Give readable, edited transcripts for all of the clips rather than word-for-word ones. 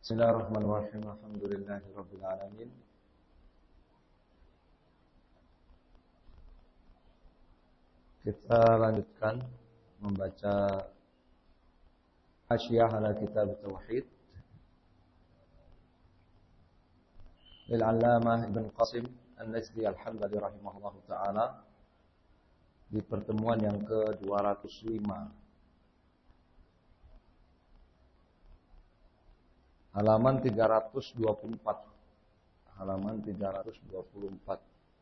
Bismillahirrahmanirrahim. Alhamdulillahirabbil alamin. Kita lanjutkan membaca Hasyiah ala Kitab Tauhid lil 'Allamah Ibn Qasim An-Najdi Al-Hambali rahimahullahu taala di pertemuan yang ke-205. Halaman 324. Halaman 324.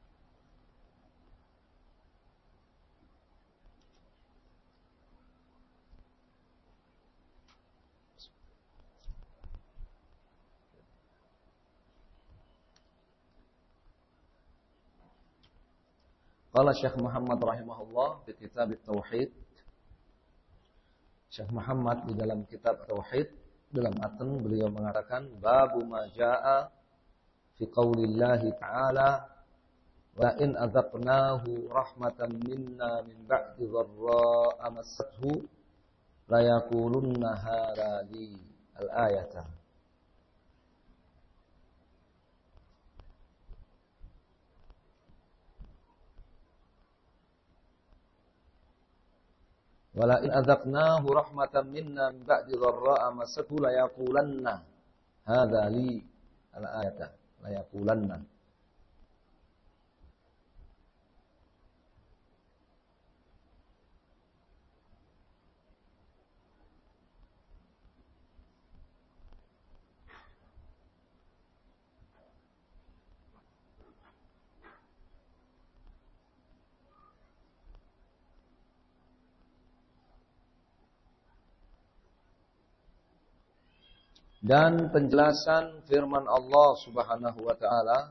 Qala Syekh Muhammad rahimahullah di kitab Tauhid. Syekh Muhammad di dalam kitab Tauhid dalam matan beliau mengatakan babu ma jaa fi qaulillahi ta'ala wa in adzaqnahu rahmatan minna min ba'di dharra'a massathu la yaqulunna hadza li al-ayata. Wala in adzaqnahu rahmatan minna min ba'di dharra'a massathu la yaqulanna hadza li al-ayata la yaqulanna. Dan penjelasan firman Allah Subhanahu wa taala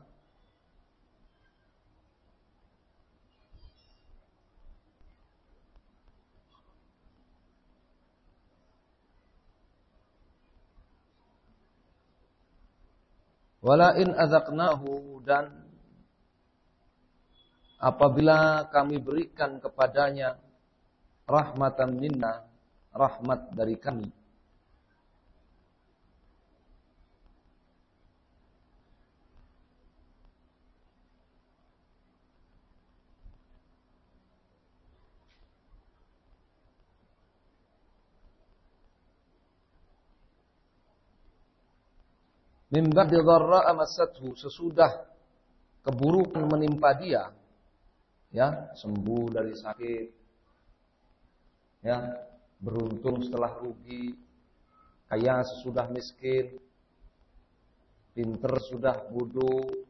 wala in adzaqnahu, dan apabila kami berikan kepadanya rahmatan minna, rahmat dari kami, min ba'di dharra'a massathu, sesudah keburukan menimpa dia, ya, sembuh dari sakit, ya, beruntung setelah rugi, kaya sesudah miskin, pinter sudah bodoh,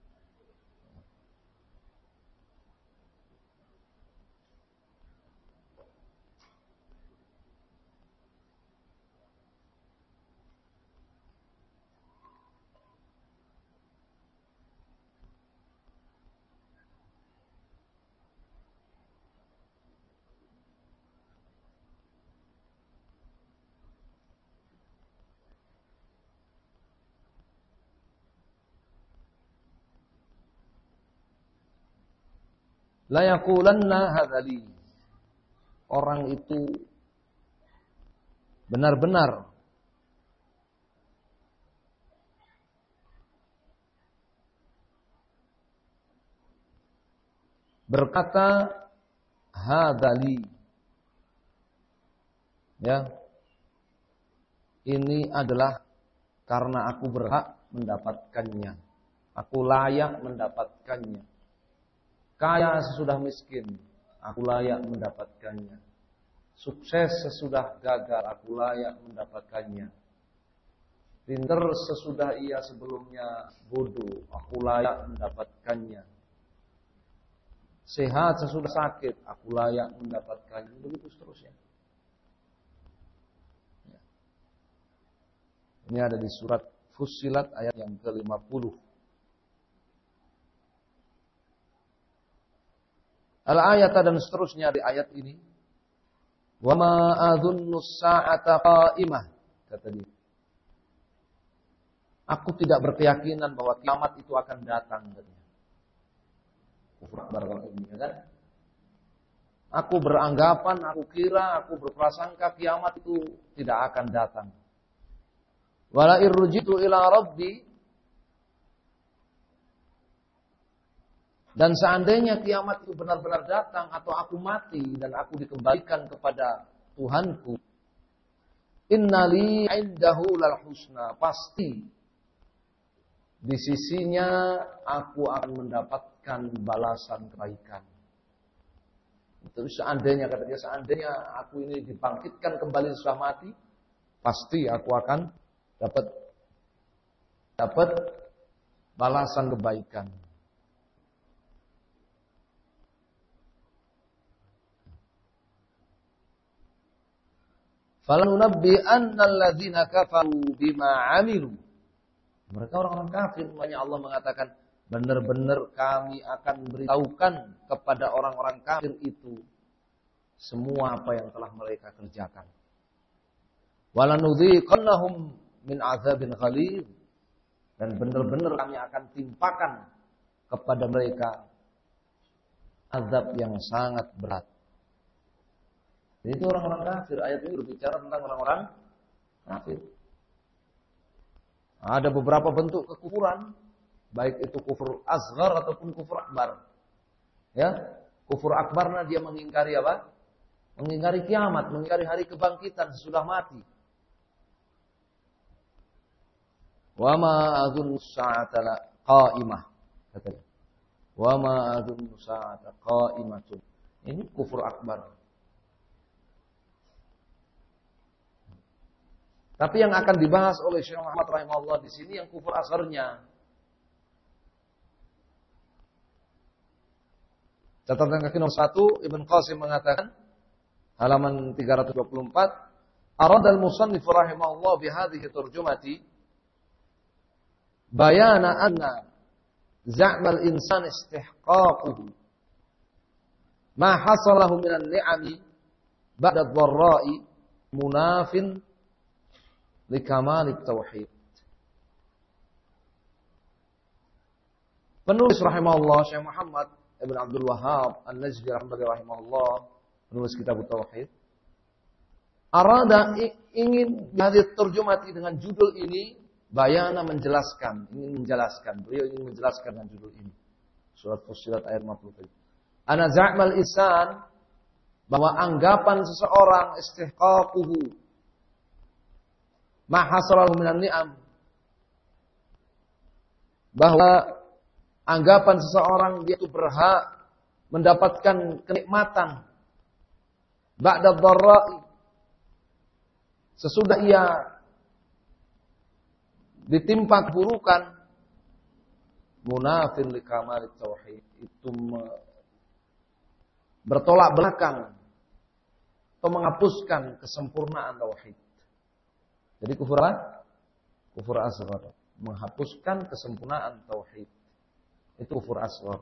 la yaqulanna hadzali, orang itu benar-benar berkata hadzali, ya, ini adalah karena aku berhak mendapatkannya, aku layak mendapatkannya. Kaya sesudah miskin, aku layak mendapatkannya. Sukses sesudah gagal, aku layak mendapatkannya. Pinter sesudah ia sebelumnya bodoh, aku layak mendapatkannya. Sehat sesudah sakit, aku layak mendapatkannya. Begitu seterusnya. Ini ada di surat Fussilat ayat yang ke-50. Al-ayat dan seterusnya di ayat ini. Wa ma adzunnu as-sa'ata qa'imah, kata dia. Aku tidak berkeyakinan bahwa kiamat itu akan datang, katanya. Kufur akbar ini, kan? Aku beranggapan, aku kira, aku berprasangka kiamat itu tidak akan datang. Wala irrujitu ila rabbi, dan seandainya kiamat itu benar-benar datang atau aku mati dan aku dikembalikan kepada Tuhanku, innali indahu lal husna, pasti di sisinya aku akan mendapatkan balasan kebaikan. Itu seandainya, kata dia, seandainya aku ini dibangkitkan kembali setelah mati, pasti aku akan dapat balasan kebaikan. Falanunabbi'anna alladzina kafaru bima 'amilu. Mereka orang-orang kafir, makanya Allah mengatakan, benar-benar kami akan beritahukan kepada orang-orang kafir itu semua apa yang telah mereka kerjakan. Walanudhiqannahum min 'adzabin ghalidh, dan benar-benar kami akan timpakan kepada mereka azab yang sangat berat. Jadi itu orang-orang kafir. Ayat ini berbicara tentang orang-orang kafir. Ada beberapa bentuk kekufuran, baik itu kufur asghar ataupun kufur akbar. Ya, kufur akbarnya dia mengingkari apa? Mengingkari kiamat, mengingkari hari kebangkitan sesudah mati. Wa ma adzunnu sa'ata qa'imah, katanya. Wa ma adzunnu sa'ata qa'imatun. Ini kufur akbar. Tapi yang akan dibahas oleh Syekh Muhammad rahimahullah di sini yang kufur asgharnya. Catatan kaki nomor 1, Ibn Qasim mengatakan, halaman 324, arada al-musannif rahimahullah bihadhihi turjumati bayana anna za'mal insan istihqaquhu ma hasalahu minan ni'ami ba'da ad-dharra'i munafin likamalit tauhid. Penulis rahimahullah Syekh Muhammad Ibn Abdul Wahhab An-Najdi rahimahullah, penulis kitab Tauhid, arada ingin hadits terjemati dengan judul ini, bayana menjelaskan, beliau ingin menjelaskan dengan judul ini. Surat Fussilat ayat 50. Ana za'mal insan, bahwa anggapan seseorang istihqaquhu ma hasalahu minan ni'am, bahwa anggapan seseorang dia itu berhak mendapatkan kenikmatan ba'da dharra'i, sesudah ia ditimpa keburukan, munafin li kamalit tauhid, itu bertolak belakang atau menghapuskan kesempurnaan tauhid. Jadi kufur asghar, menghapuskan kesempurnaan tauhid. Itu kufur asghar.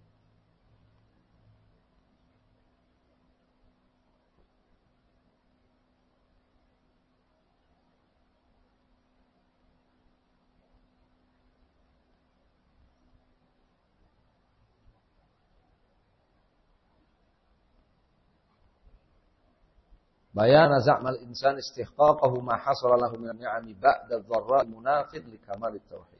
Bayana za'mal insan istihqaqahu ma hasala lahu min ni'ami ba'da dharra'i munafid li kamalit tauhid.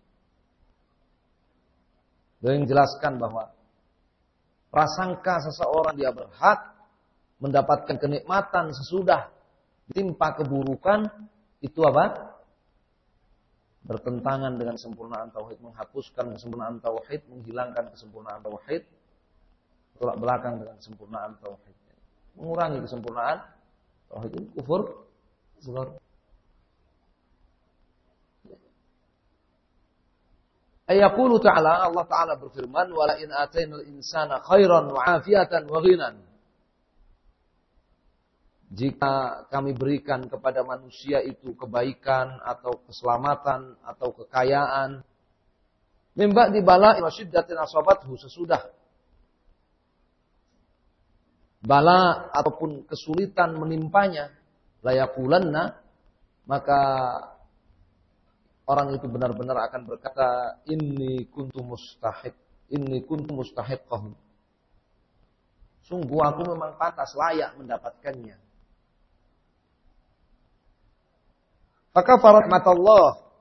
Beliau menjelaskan bahwa prasangka seseorang dia berhak mendapatkan kenikmatan sesudah ditimpa keburukan, itu apa? Bertentangan dengan kesempurnaan tauhid, menghapuskan kesempurnaan tauhid, menghilangkan kesempurnaan tauhid, bertolak belakang dengan kesempurnaan tauhid, mengurangi kesempurnaan tauhid, itu kufur asghar. Ayaqulu ta'ala, Allah Ta'ala berfirman, wala in atainal insana khairan wa afiatan wa ghinan. Jika kami berikan kepada manusia itu kebaikan atau keselamatan atau kekayaan, min ba'di bala'i wa syiddatin asabathu, sesudah bala ataupun kesulitan menimpanya, la yaqulanna, maka orang itu benar-benar akan berkata, inni kuntu mustahiqqahu. Sungguh aku memang pantas, layak mendapatkannya. Maka rahmatullah,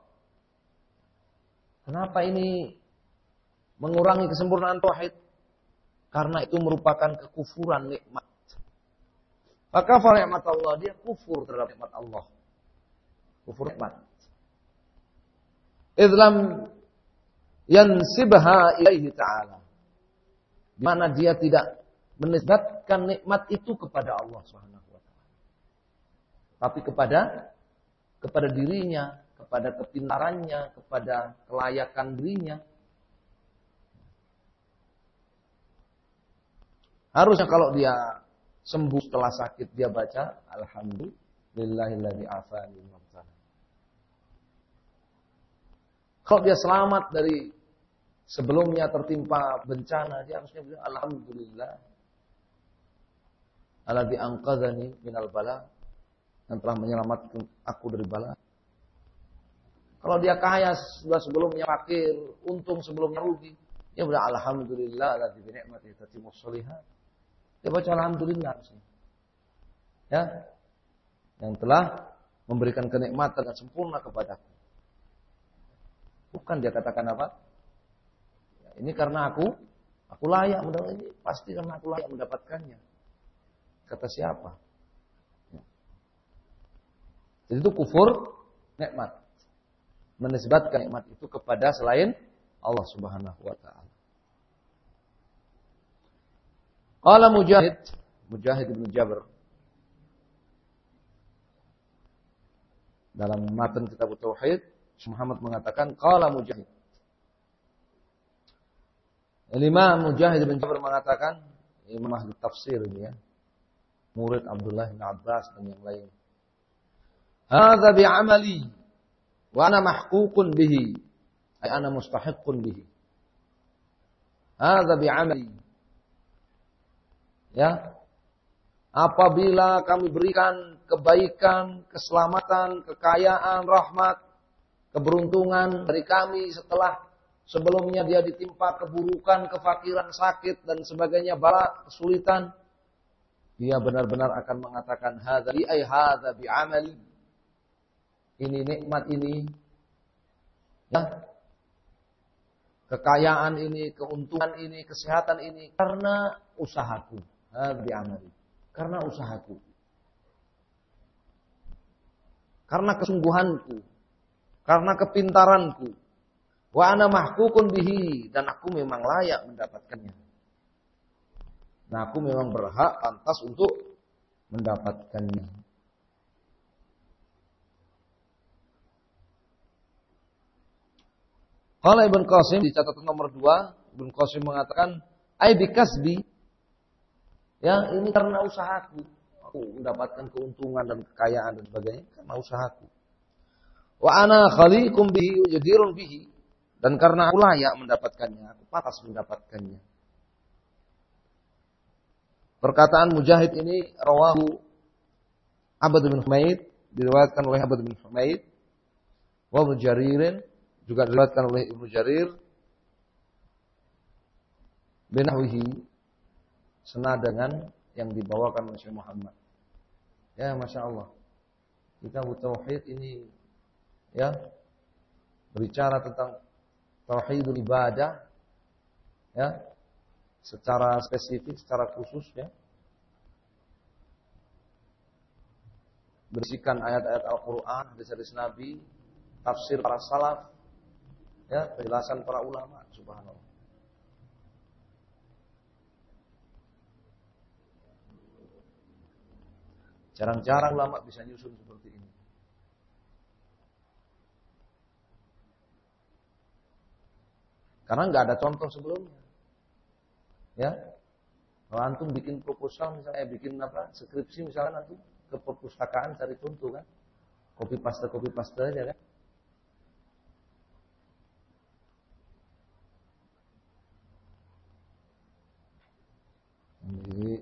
Kenapa ini mengurangi kesempurnaan tauhid? Karena itu merupakan kekufuran nikmat. Maka nikmat Allah, dia kufur terhadap nikmat Allah. Kufur nikmat. Idlam yansibha ilaihi ta'ala. Di mana dia tidak menisbatkan nikmat itu kepada Allah Subhanahu wa taala. Tapi kepada dirinya, kepada kepintarannya, kepada kelayakan dirinya. Harusnya kalau dia sembuh setelah sakit, dia baca alhamdulillahilladzi afani wa afani. Kalau dia selamat dari sebelumnya tertimpa bencana, dia harusnya bilang alhamdulillah alladzi anqadzani minal bala, yang telah menyelamatkan aku dari bala. Kalau dia kaya sudah sebelumnya fakir, untung sebelumnya rugi, dia bilang alhamdulillah alladzi bi ni'matihi tatimmus shalihat. Dia baca alhamdulillah harusnya. Ya. Yang telah memberikan kenikmatan dan sempurna kepadaku. Bukan dia katakan apa? Ya, ini karena aku layak mendapatkan ini, pasti karena aku layak mendapatkannya. Kata siapa? Ya. Jadi itu kufur nikmat. Menisbatkan nikmat itu kepada selain Allah Subhanahu wa taala. Qala Mujahid bin Jabr dalam matan kitab Tauhid, Muhammad mengatakan qala Mujahid. Imam Mujahid bin Jabr mengatakan, Imam ahli tafsir ini ya, murid Abdullah bin Abbas dan yang lain. Hadza bi'amali wa ana mahququn bihi, ay ana mustahiqqun bihi. Hadza bi'amali. Ya, apabila kami berikan kebaikan, keselamatan, kekayaan, rahmat, keberuntungan dari kami setelah sebelumnya dia ditimpa keburukan, kefakiran, sakit dan sebagainya, bala, kesulitan, dia benar-benar akan mengatakan hadza bi amali. Ini nikmat ini, ya, kekayaan ini, keuntungan ini, kesehatan ini karena usahaku. Bi'amali. Karena usahaku. Karena kesungguhanku. Karena kepintaranku. Wa ana mahququn bihi. Dan aku memang layak mendapatkannya. Nah, aku memang berhak, pantas untuk mendapatkannya. Qala Ibn Qasim di catatan nomor 2, Ibn Qasim mengatakan, ai bikasbi. Ya, ini karena usahaku. Aku mendapatkan keuntungan dan kekayaan dan sebagainya karena usahaku. Wa ana khaliqum bihi jadirun bihi. Dan karena aku layak mendapatkannya, aku pantas mendapatkannya. Perkataan Mujahid ini rawahu Abd bin Humaid, diriwayatkan oleh Abd bin Humaid. Wa Ibnu Jarir juga diriwayatkan oleh Ibnu Jarir. Binahwihi, senada dengan yang dibawakan oleh Syekh Muhammad. Ya, Masya Allah. Kitab Tauhid ini ya berbicara tentang tauhidul ibadah ya secara spesifik, secara khusus ya. Berisikan ayat-ayat Al-Qur'an, hadis-hadis Nabi, tafsir para salaf, ya, penjelasan para ulama, subhanallah. Jarang-jarang ulama bisa nyusun seperti ini. Karena nggak ada contoh sebelumnya. Ya, kalau antum bikin proposal misalnya, bikin skripsi misalnya, antum ke perpustakaan cari contoh kan, copy paste aja kan. Jadi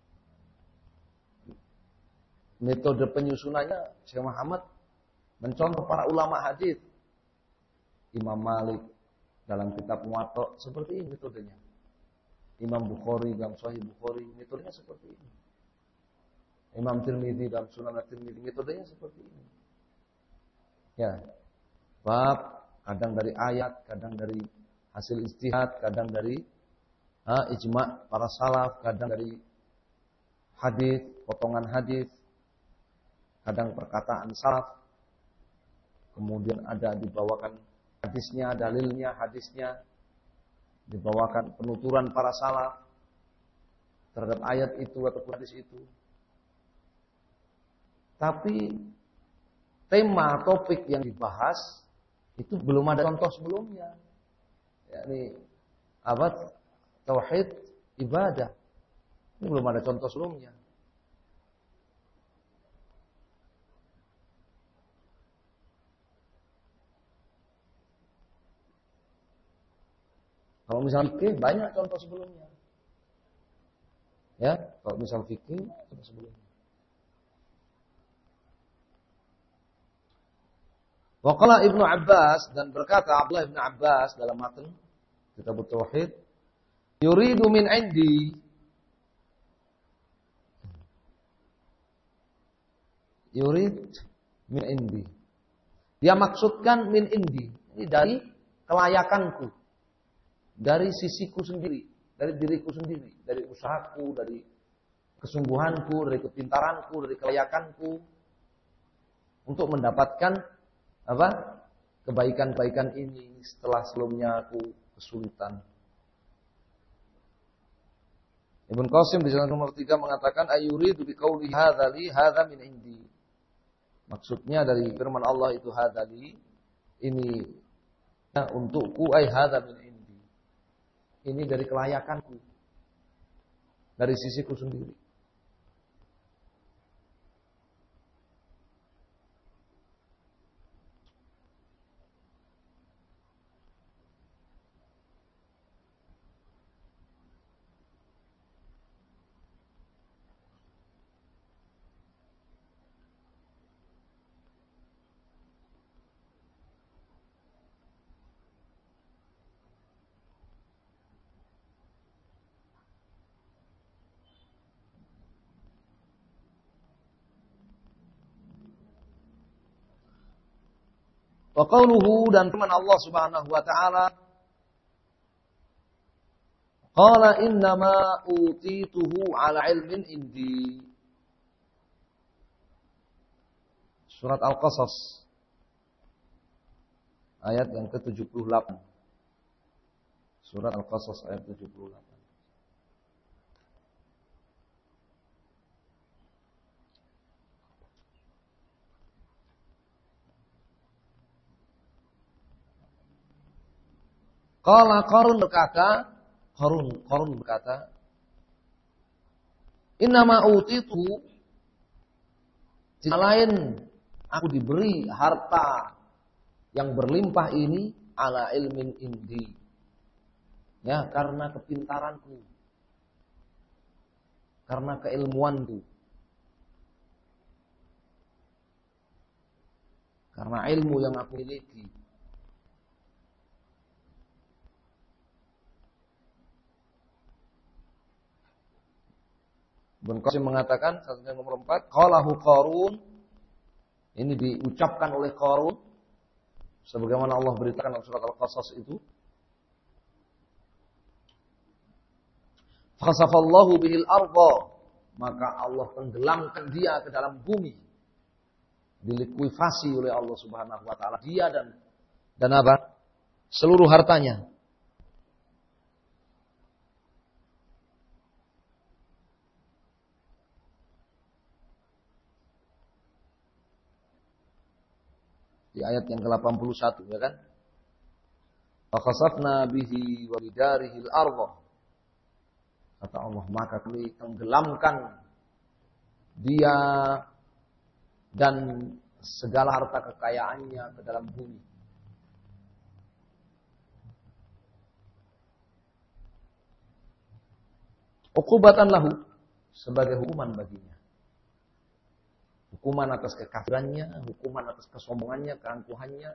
metode penyusunannya Syekh Muhammad mencontoh para ulama hadis. Imam Malik dalam kitab Muwatta seperti ini metodenya. Imam Bukhari dalam Sahih Bukhari metodenya seperti ini. Imam Tirmidzi dalam Sunan At-Tirmidzi metodenya seperti ini. Ya. Bab Kadang dari ayat, kadang dari hasil ijtihad, kadang dari ijma' para salaf, kadang dari hadis, potongan hadis, kadang perkataan salaf. Kemudian ada dibawakan hadisnya, dalilnya, hadisnya, dibawakan penuturan para salaf terhadap ayat itu atau hadis itu. Tapi tema topik yang dibahas itu belum ada contoh sebelumnya. Yakni tauhid ibadah. Ini belum ada contoh sebelumnya. Kalau misal fikih banyak contoh sebelumnya. Ya, kalau misal fikih contoh sebelumnya. Waqala Ibnu Abbas, dan berkata Abdullah Ibnu Abbas dalam matan Kitab Tauhid, yuridu min indi, yurid min indi. Dia maksudkan min indi, ini dari kelayakanku, dari sisiku sendiri, dari diriku sendiri, dari usahaku, dari kesungguhanku, dari kepintaranku, dari kelayakanku untuk mendapatkan kebaikan-kebaikan ini setelah sebelumnya aku kesulitan. Ibn Qasim di jalan nomor 3 mengatakan ayuridu biqauli hadza li hadza min indi. Maksudnya dari firman Allah itu hadza li, ini untukku, ay hadza min indi. Ini dari kelayakanku, dari sisiku sendiri. Wa qauluhu, dan firman Allah Subhanahu wa taala, qala innama utituhu ala ilmin indi. Surat Al-Qasas ayat yang ke-78. Surat Al-Qasas ayat 78. Qala Qarun berkata, innama utitu, tidak lain aku diberi harta yang berlimpah ini ala ilmin indi. Ya, karena kepintaranku, karena keilmuanku, karena ilmu yang aku miliki. Ibn Qasim mengatakan, satunya nomor 4, qalahu Qarun, ini diucapkan oleh Qarun, sebagaimana Allah beritakan dalam surat Al-Qasas itu. Khasafallahu bihil arda, maka Allah tenggelamkan dia ke dalam bumi, dilikuifasi oleh Allah Subhanahu wa taala, dia dan apa? Seluruh hartanya. Di ayat yang ke-81, ya kan? Fa khasafna bihi wa bidarihi al-ardh. Kata Allah, maka kami tenggelamkan dia dan segala harta kekayaannya ke dalam bumi. Uqubatan lahu, sebagai hukuman baginya. Hukuman atas kekafirannya, hukuman atas kesombongannya, keangkuhannya.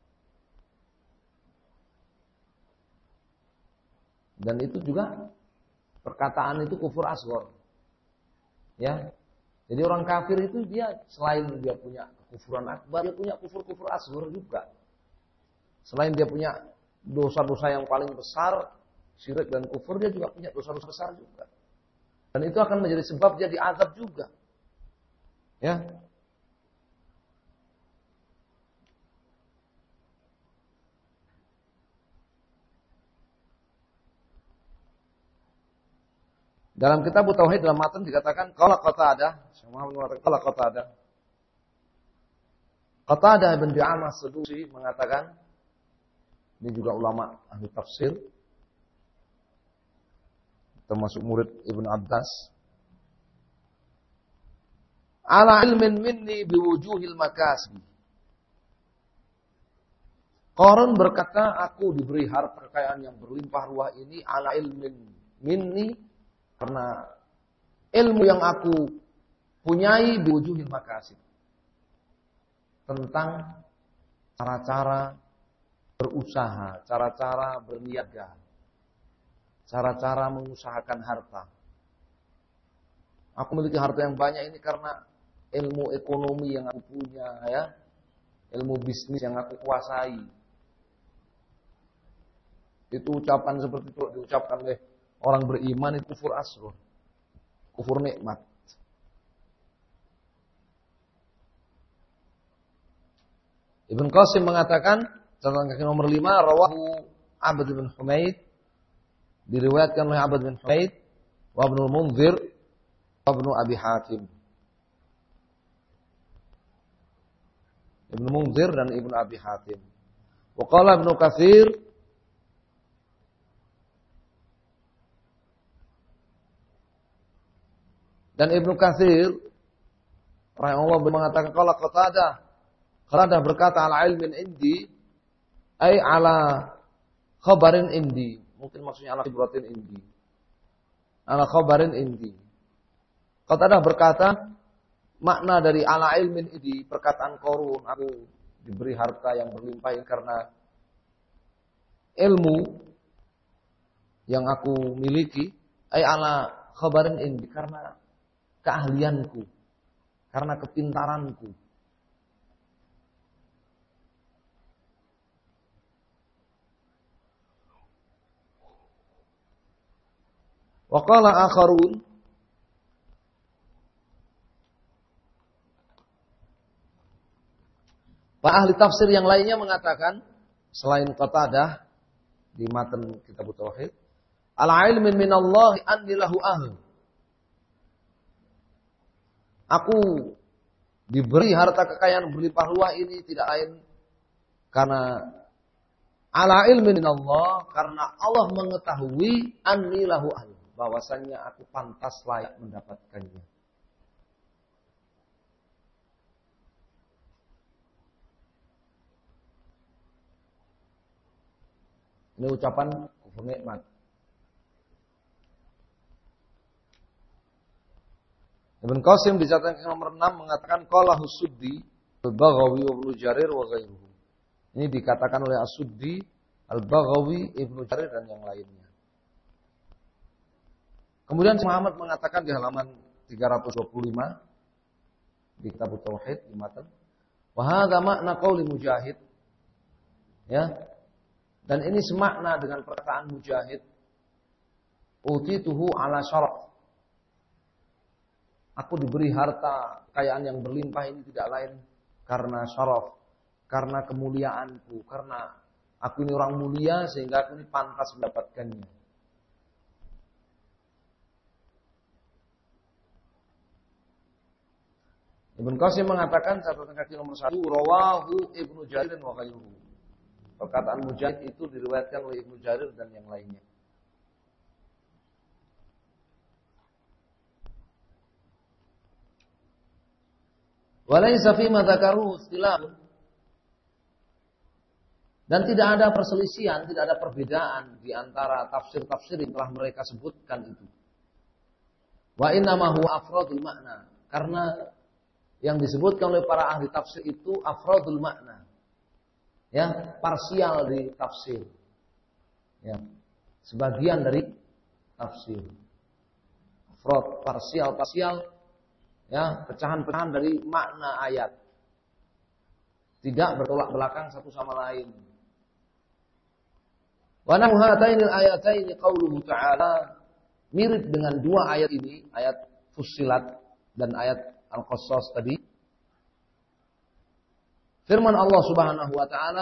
Dan itu juga perkataan itu kufur asghar. Ya. Jadi orang kafir itu dia selain dia punya kekufuran akbar, dia punya kufur-kufur asghar juga. Selain dia punya dosa-dosa yang paling besar, syirik dan kufur, dia juga punya dosa-dosa besar juga. Dan itu akan menjadi sebab dia diazab juga. Ya. Dalam kitab Tauhid dalam matan dikatakan qala Qatadah, Syekh Muhammad mengatakan qala Qatadah. Qatadah bin Di'amah Sadusi mengatakan, ini juga ulama ahli tafsir, termasuk murid Ibnu Abbas. Ala ilmin minni biwujuhil makasbi. Qarun berkata, aku diberi harta kekayaan yang berlimpah ruah ini ala ilmin minni, karena ilmu yang aku punyai biwujuhil makasib, tentang cara-cara berusaha, cara-cara berniaga, cara-cara mengusahakan harta. Aku memiliki harta yang banyak ini karena ilmu ekonomi yang aku punya, ya, ilmu bisnis yang aku kuasai. Itu ucapan seperti itu diucapkan oleh orang beriman, itu kufur asghar, kufur nikmat. Ibn Qasim mengatakan, catatan kaki nomor 5, rawahu Abd bin Humaid, diriwayatkan oleh Abd bin Humaid, wa Ibnu Munzir, wa Ibnu Abi Hatim. Ibnu Munzir dan Ibnu Abi Hatim. Wa qala Ibnu Katsir, dan Ibnu Katsir rahimahullah mengatakan qala Qatadah berkata ala ilmin indi, ay ala khabarin indi. Mungkin maksudnya ala khibratin indi. Ala khabarin indi. Qatadah berkata, makna dari ala ilmin indi, perkataan Qarun, aku diberi harta yang berlimpah karena ilmu yang aku miliki, ay ala khabarin indi, karena keahlianku, karena kepintaranku. Wa qala akharun, para ahli tafsir yang lainnya mengatakan, selain Qatadah di matan kitab Tauhid, ala ilmin minallahi anni lahu ahl. Aku diberi harta kekayaan berlimpah ruah ini tidak lain karena ala ilmin minallah, karena Allah mengetahui anni lahu ahl, bahwasannya aku pantas layak mendapatkannya. Ini ucapan kufur nikmat. Ibn Qasim di catatan nomor 6 mengatakan qala As-Suddi, Al-Baghawi wa Ibnu Jarir wa ghairuhu. Ini dikatakan oleh As-Suddi, Al-Baghawi, Ibnu Jarir dan yang lainnya. Kemudian Muhammad mengatakan di halaman 325 di kitab Tauhid di matan, wa hadza makna qauli Mujahid. Ya. Dan ini semakna dengan perkataan Mujahid, utituhu ala syaraf. Aku diberi harta kekayaan yang berlimpah ini tidak lain karena syaraf, karena kemuliaanku, karena aku ini orang mulia sehingga aku ini pantas mendapatkannya. Ibn Qasim mengatakan catatan kaki nomor 1, rawahu Ibnu Jarir wa ghairuhu. Perkataan Mujahid itu diriwayatkan oleh Ibnu Jarir dan yang lainnya. Walaysa fi ma dzakaruhu ikhtilaf. Dan tidak ada perselisihan, tidak ada perbedaan di antara tafsir-tafsir yang telah mereka sebutkan itu. Wa innama huwa afradul makna. Karena yang disebutkan oleh para ahli tafsir itu afradul makna. Ya, parsial di tafsir. Ya, sebagian dari tafsir. Afrad, parsial, ya, pecahan-pecahan dari makna ayat. Tidak bertolak belakang satu sama lain. Wa nahu hatainil ayataini qauluhu ta'ala, mirip dengan dua ayat ini, ayat Fussilat dan ayat Al-Qassas tadi. Firman Allah Subhanahu wa taala,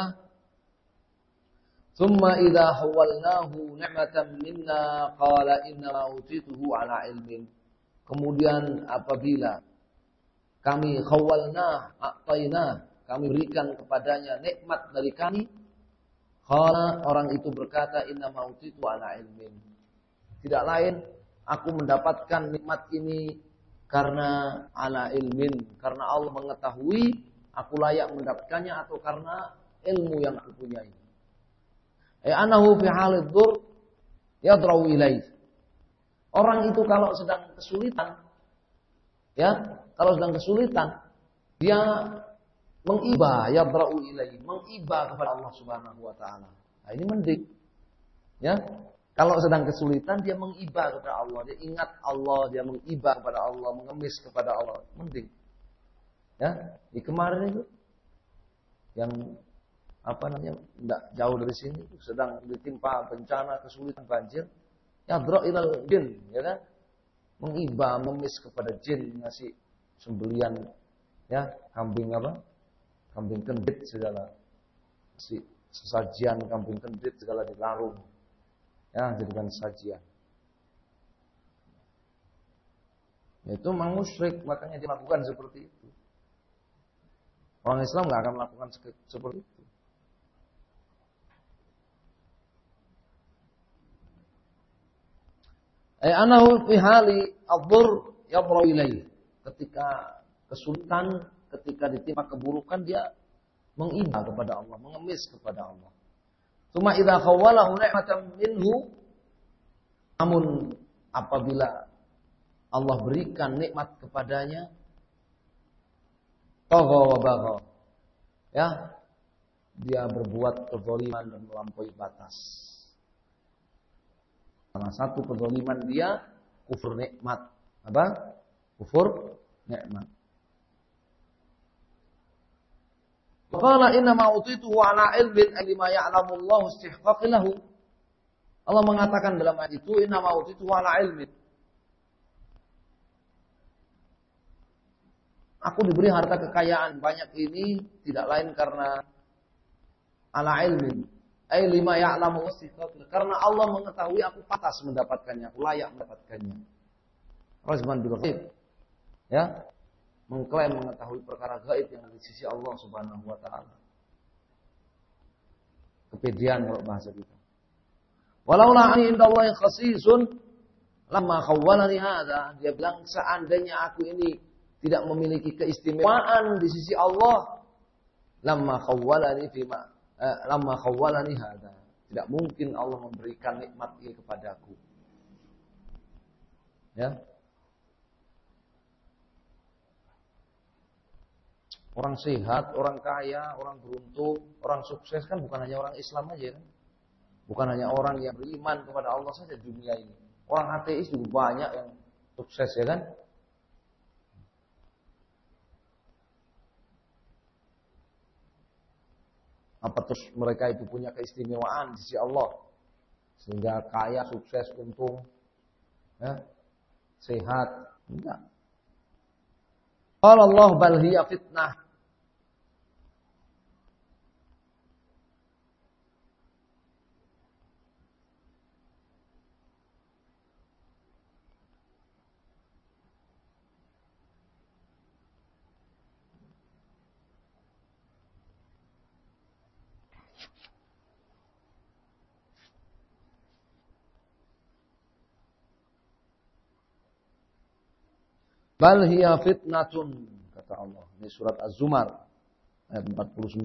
"Tsumma idza hawalnahu ni'matan minna qala inna utituhu ala ilmin." Kemudian apabila kami khawalna, a'taina, kami berikan kepadanya nikmat dari kami, qala, orang itu berkata, inna mautitu ala ilmin. Tidak lain, aku mendapatkan nikmat ini karena ala ilmin, karena Allah mengetahui aku layak mendapatkannya, atau karena ilmu yang aku punyai. Anahu fi halid dzur yadra'u ilaih. Orang itu kalau sedang kesulitan, kalau sedang kesulitan, dia mengiba, yadra'u ilaih, mengiba kepada Allah Subhanahu wa taala. Nah, ini mending. Kalau sedang kesulitan dia mengiba kepada Allah, dia ingat Allah, dia mengiba kepada Allah, mengemis kepada Allah, mending. Di kemarin itu yang tidak jauh dari sini, sedang ditimpa bencana, kesulitan, banjir, yadra' ilal jin, mengiba, mengemis kepada jin, ngasih sembelian, kambing kambing kendit segala, sesajian kambing kendit segala dilarung, jadikan sajian. Itu memang musyrik, makanya dia lakukan seperti itu. Orang Islam nggak akan melakukan seperti itu. Anahu fi hali ad-dhur yadra ilaih. Ketika kesulitan, ketika ditimpa keburukan, dia mengiba kepada Allah, mengemis kepada Allah. Cuma idza khawwalahu ni'matan minhu, namun apabila Allah berikan nikmat kepadanya, tagha wa bagha, dia berbuat kezaliman dan melampaui batas. Salah satu kezaliman dia kufur nikmat. Apa? Kufur nikmat. Qala inna ma utituhu ala ilmin lima ya'lamu Allah istihqaqilahu. Allah mengatakan dalam ayat itu, inna ma utituhu ala ilmin. Aku diberi harta kekayaan banyak ini tidak lain karena ala ilmin. Lima ya'lamu Allah istihqaqilahu. Karena Allah mengetahui aku pantas mendapatkannya, aku layak mendapatkannya. Razman bil ghaib. Mengklaim mengetahui perkara gaib yang ada di sisi Allah Subhanahu wa taala. Kepedean kalau bahasa kita. Walaula ani indallahi khasisun lamma khawwalani hadza. Dia bilang seandainya aku ini tidak memiliki keistimewaan di sisi Allah, lamma khawwalani hadza. Tidak mungkin Allah memberikan nikmat ini kepadaku. Orang sehat, orang kaya, orang beruntung, orang sukses kan bukan hanya orang Islam aja kan. Bukan hanya orang yang beriman kepada Allah saja dunia ini. Orang ateis juga banyak yang sukses kan. Apa terus mereka itu punya keistimewaan di sisi Allah sehingga kaya, sukses, untung, sehat? Enggak. Qala Allah bal hiya fitnah. Bal hiya fitnatun, kata Allah. Ini surat Az-Zumar ayat 49.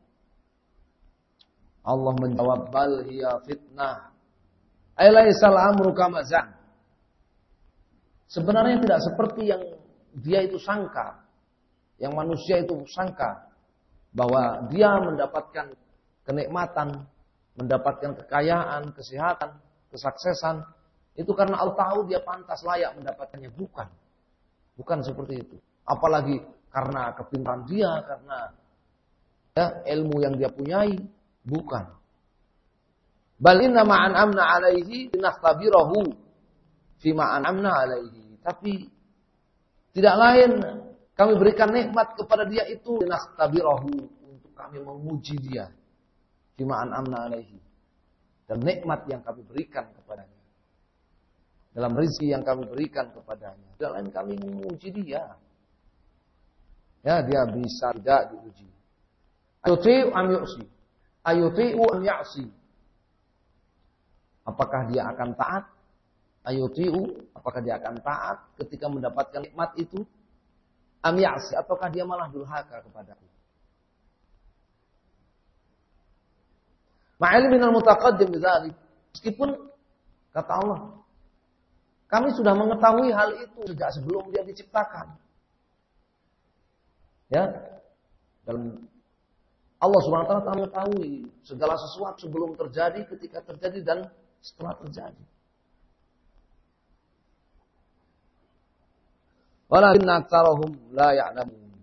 Allah menjawab, bal hiya fitnah. Alaisal amru kama zan. Sebenarnya tidak seperti yang dia itu sangka. Yang manusia itu sangka bahwa dia mendapatkan kenikmatan, mendapatkan kekayaan, kesehatan, kesuksesan itu karena Allah tahu dia pantas layak mendapatkannya. Bukan seperti itu. Apalagi karena kepintaran dia, karena ilmu yang dia punyai. Bukan. Bal inna ma'an amna alaihi linahtabirahu fima an'amna alaihi. Tapi tidak lain kami berikan nikmat kepada dia itu linahtabirahu, untuk kami menguji dia fima an'amna alaihi, dan nikmat yang kami berikan kepadanya, dalam rezeki yang kami berikan kepadanya. Tidak lain kami menguji dia. Ya, dia bisa tidak diuji. Ayuti'u am yu'si. Ayuti'u am ya'si. Apakah dia akan taat? Ayuti'u, apakah dia akan taat ketika mendapatkan nikmat itu? Am ya'si, ataukah dia malah durhaka kepadaku? Ma'ilmi minal mutaqaddim bidzalik. Meskipun kata Allah, kami sudah mengetahui hal itu sejak sebelum dia diciptakan. Ya, dan Allah Subhanahu wa taala telah mengetahui segala sesuatu sebelum terjadi, ketika terjadi, dan setelah terjadi. Walakinna aktsarahum la ya'lamun.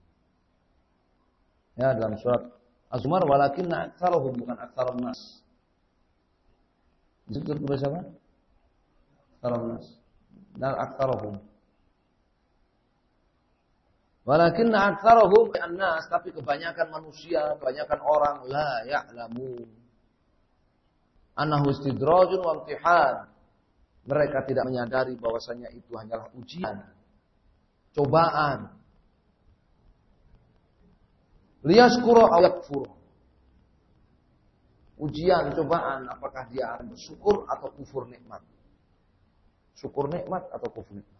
Ya, dalam surat Az-Zumar, walakinna aktsarahum, bukan aktsarun nas. Disebut bahasa apa? Aktsarun nas. Dan aktsarahum. Walakinna aktsarahum an-nas, tapi kebanyakan manusia, kebanyakan orang la ya'lamun annahu istidrajun wa imtihan. Mereka tidak menyadari bahwasanya itu hanyalah ujian, cobaan. Liyaskura aw yakfur. Ujian, cobaan, apakah dia akan bersyukur atau kufur nikmat? Syukur nikmat atau kufur nikmat?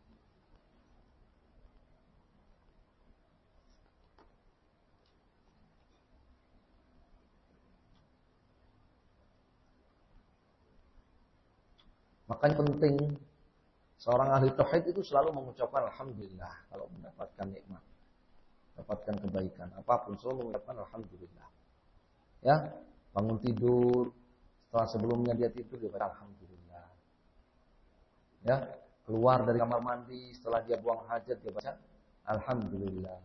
Makanya penting seorang ahli tauhid itu selalu mengucapkan alhamdulillah kalau mendapatkan nikmat, mendapatkan kebaikan apapun, selalu mengucapkan alhamdulillah. Ya, bangun tidur, setelah sebelumnya dia tidur dia baca alhamdulillah. Ya, keluar dari kamar mandi setelah dia buang hajat dia baca alhamdulillah.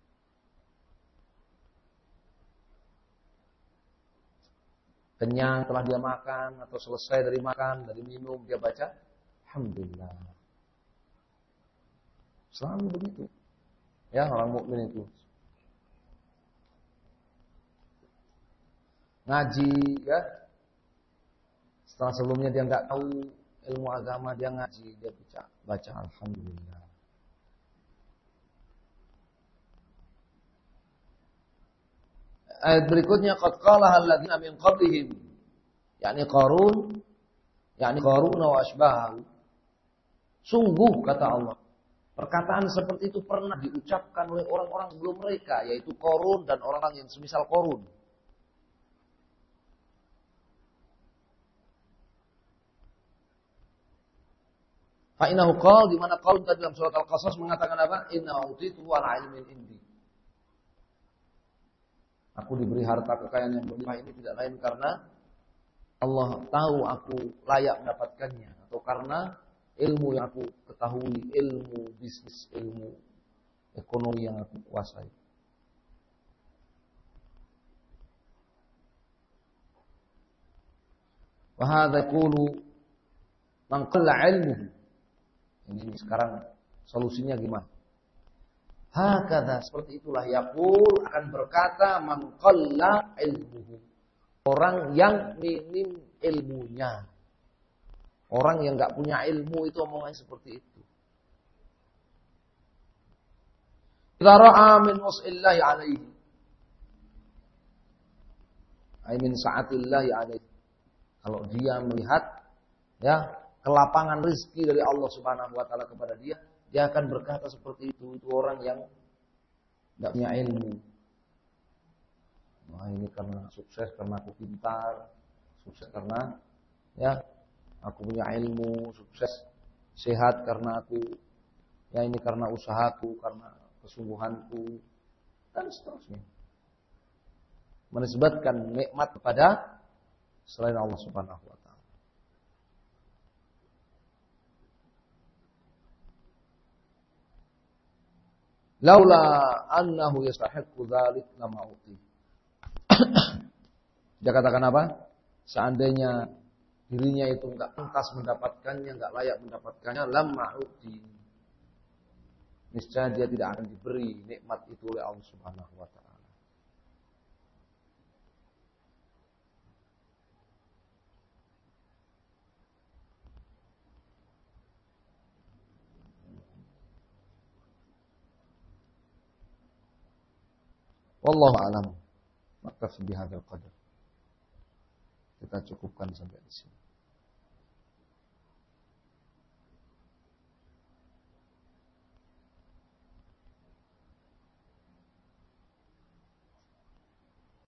Kenyang setelah dia makan atau selesai dari makan, dari minum, dia baca alhamdulillah. Selalu begitu. Ya, orang mukmin itu. Ngaji, ya. Setelah sebelumnya dia enggak tahu ilmu agama, dia ngaji, dia baca alhamdulillah. Ayat berikutnya, qad qala alladziina min qablihim, yakni Qarun wa asbahu. Sungguh kata Allah, perkataan seperti itu pernah diucapkan oleh orang-orang sebelum mereka, yaitu Qarun dan orang-orang yang semisal Qarun. Fa innahu qala, di mana Qarun tadi dalam surat Al-Qasas mengatakan apa? Inna utitu ala ilmin indi. Aku diberi harta kekayaan yang berlimpah ini tidak lain karena Allah tahu aku layak mendapatkannya, atau karena ilmu yang aku ketahui, ilmu bisnis, ilmu ekonomi yang aku kuasai. Wa hadza yaqulu man qalla ilmuhu. Ini sekarang solusinya gimana? Hakadha, seperti itulah yaqul, akan berkata man qalla ilmuhu, orang yang minim ilmunya. Orang yang enggak punya ilmu itu omongannya seperti itu. Idza ra'a min was'illahi alaihi, ay min sa'atillahi alaihi. Kalau dia melihat ya kelapangan rezeki dari Allah Subhanahu wa taala kepada dia, dia akan berkata seperti itu. Itu orang yang tidak punya ilmu. Wah, ini karena sukses, karena aku pintar, sukses karena ya aku punya ilmu, sukses sehat karena aku, ya ini karena usahaku, karena kesungguhanku, dan seterusnya. Menisbatkan nikmat kepada selain Allah Subhanahu wa taala. Laula annahu yastahiqqu dzalik lama uti. Dia katakan apa? Seandainya dirinya itu enggak pantas mendapatkannya, enggak layak mendapatkannya, lam ma'udi. Niscaya dia tidak akan diberi nikmat itu oleh Allah Subhanahu wa taala. Wallahu a'lam. Maka bihadzal qadar. Kita cukupkan sampai di sini.